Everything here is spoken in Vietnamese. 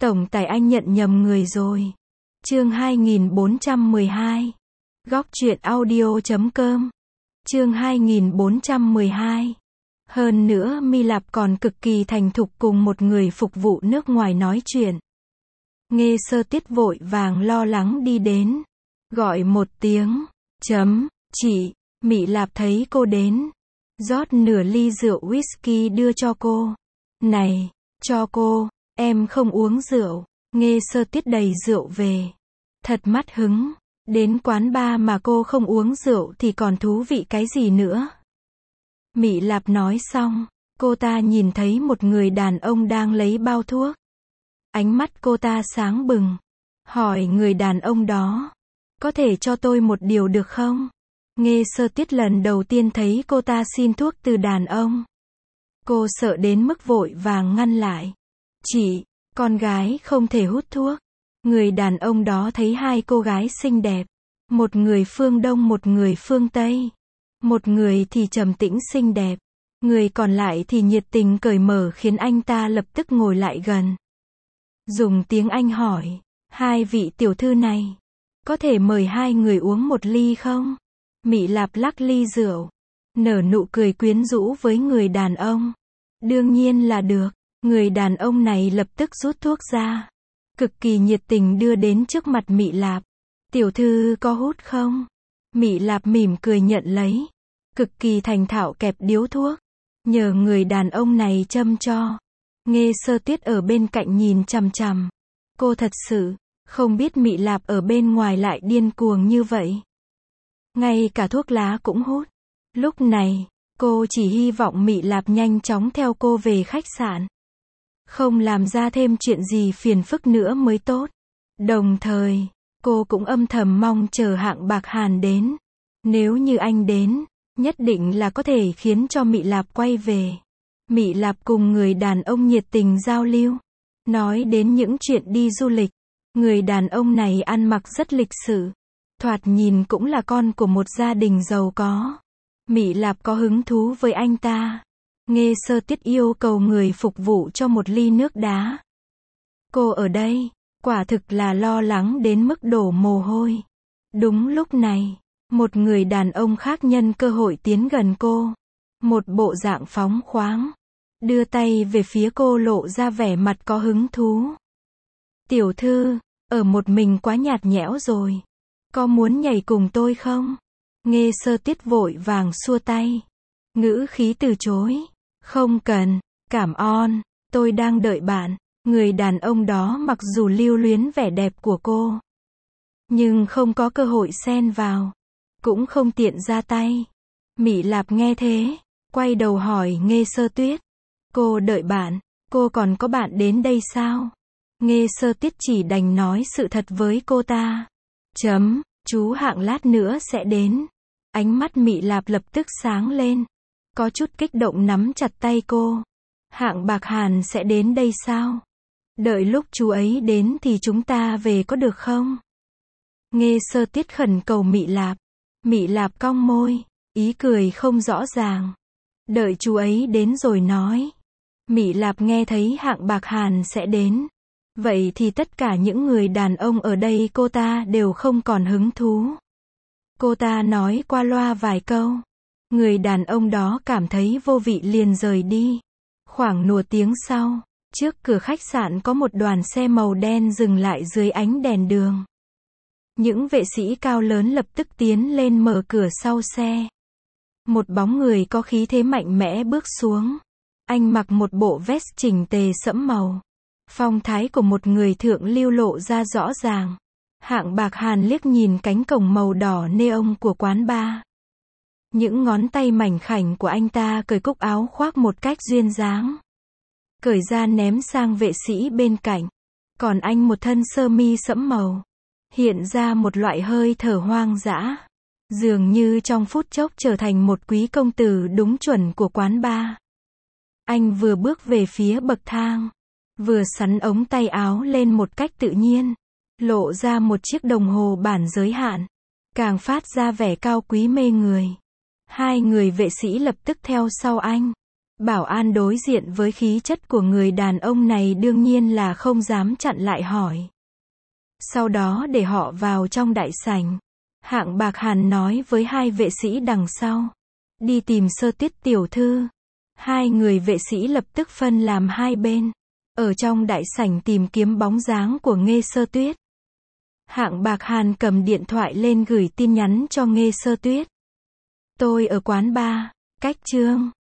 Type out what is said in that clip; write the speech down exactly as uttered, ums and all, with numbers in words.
Tổng tài anh nhận nhầm người rồi. Chương hai nghìn bốn trăm mười hai. Góc truyện audio chấm com. Chương hai nghìn bốn trăm mười hai. Hơn nữa My Lạp còn cực kỳ thành thục cùng một người phục vụ nước ngoài nói chuyện. Nghe Sơ Tiết vội vàng lo lắng đi đến. Gọi một tiếng. Chấm, chị. Mị Lạp thấy cô đến. Rót nửa ly rượu whisky đưa cho cô. Này, cho cô, em không uống rượu. Nghe Sơ Tiết đầy rượu về. Thật mất hứng. Đến quán bar mà cô không uống rượu thì còn thú vị cái gì nữa. Mị Lạp nói xong, cô ta nhìn thấy một người đàn ông đang lấy bao thuốc. Ánh mắt cô ta sáng bừng. Hỏi người đàn ông đó, có thể cho tôi một điều được không? Nghe Sơ Tiết lần đầu tiên thấy cô ta xin thuốc từ đàn ông. Cô sợ đến mức vội vàng ngăn lại. Chị, con gái không thể hút thuốc. Người đàn ông đó thấy hai cô gái xinh đẹp. Một người phương Đông một người phương Tây. Một người thì trầm tĩnh xinh đẹp. Người còn lại thì nhiệt tình cởi mở khiến anh ta lập tức ngồi lại gần. Dùng tiếng Anh hỏi, hai vị tiểu thư này, có thể mời hai người uống một ly không? Mị Lạp lắc ly rượu, nở nụ cười quyến rũ với người đàn ông. Đương nhiên là được. Người đàn ông này lập tức rút thuốc ra, cực kỳ nhiệt tình đưa đến trước mặt Mị Lạp. Tiểu thư có hút không? Mị Lạp mỉm cười nhận lấy, cực kỳ thành thạo kẹp điếu thuốc, nhờ người đàn ông này châm cho. Nghe Sơ Tiết ở bên cạnh nhìn chằm chằm. Cô thật sự không biết Mị Lạp ở bên ngoài lại điên cuồng như vậy. Ngay cả thuốc lá cũng hút. Lúc này, cô chỉ hy vọng Mị Lạp nhanh chóng theo cô về khách sạn. Không làm ra thêm chuyện gì phiền phức nữa mới tốt. Đồng thời, cô cũng âm thầm mong chờ Hạng Bạc Hàn đến. Nếu như anh đến, nhất định là có thể khiến cho Mị Lạp quay về. Mị Lạp cùng người đàn ông nhiệt tình giao lưu. Nói đến những chuyện đi du lịch. Người đàn ông này ăn mặc rất lịch sự. Thoạt nhìn cũng là con của một gia đình giàu có. Mị Lạp có hứng thú với anh ta. Nghe Sơ Tiết yêu cầu người phục vụ cho một ly nước đá. Cô ở đây, quả thực là lo lắng đến mức đổ mồ hôi. Đúng lúc này, một người đàn ông khác nhân cơ hội tiến gần cô. Một bộ dạng phóng khoáng. Đưa tay về phía cô lộ ra vẻ mặt có hứng thú. Tiểu thư, ở một mình quá nhạt nhẽo rồi. Có muốn nhảy cùng tôi không? Nghe Sơ Tiết vội vàng xua tay. Ngữ khí từ chối. Không cần, cảm ơn, tôi đang đợi bạn. Người đàn ông đó mặc dù lưu luyến vẻ đẹp của cô, nhưng không có cơ hội xen vào. Cũng không tiện ra tay. Mị Lạp nghe thế, quay đầu hỏi Nghe Sơ Tuyết. Cô đợi bạn, cô còn có bạn đến đây sao? Nghe Sơ Tiết chỉ đành nói sự thật với cô ta. Chấm, chú Hạng lát nữa sẽ đến. Ánh mắt Mị Lạp lập tức sáng lên. Có chút kích động nắm chặt tay cô. Hạng Bạc Hàn sẽ đến đây sao? Đợi lúc chú ấy đến thì chúng ta về có được không? Nghe Sơ Tiết khẩn cầu Mị Lạp. Mị Lạp cong môi, ý cười không rõ ràng. Đợi chú ấy đến rồi nói. Mị Lạp nghe thấy Hạng Bạc Hàn sẽ đến. Vậy thì tất cả những người đàn ông ở đây cô ta đều không còn hứng thú. Cô ta nói qua loa vài câu. Người đàn ông đó cảm thấy vô vị liền rời đi. Khoảng nửa tiếng sau, trước cửa khách sạn có một đoàn xe màu đen dừng lại dưới ánh đèn đường. Những vệ sĩ cao lớn lập tức tiến lên mở cửa sau xe. Một bóng người có khí thế mạnh mẽ bước xuống. Anh mặc một bộ vest chỉnh tề sẫm màu. Phong thái của một người thượng lưu lộ ra rõ ràng. Hạng Bạc Hàn liếc nhìn cánh cổng màu đỏ neon của quán bar. Những ngón tay mảnh khảnh của anh ta cởi cúc áo khoác một cách duyên dáng. Cởi ra ném sang vệ sĩ bên cạnh. Còn anh một thân sơ mi sẫm màu. Hiện ra một loại hơi thở hoang dã. Dường như trong phút chốc trở thành một quý công tử đúng chuẩn của quán bar. Anh vừa bước về phía bậc thang. Vừa xắn ống tay áo lên một cách tự nhiên. Lộ ra một chiếc đồng hồ bản giới hạn. Càng phát ra vẻ cao quý mê người. Hai người vệ sĩ lập tức theo sau anh. Bảo an đối diện với khí chất của người đàn ông này đương nhiên là không dám chặn lại hỏi. Sau đó để họ vào trong đại sảnh. Hạng Bạc Hàn nói với hai vệ sĩ đằng sau. Đi tìm Sơ Tuyết tiểu thư. Hai người vệ sĩ lập tức phân làm hai bên. Ở trong đại sảnh tìm kiếm bóng dáng của Nghê Sơ Tuyết. Hạng Bạc Hàn cầm điện thoại lên gửi tin nhắn cho Nghê Sơ Tuyết. Tôi ở quán bar, cách Trương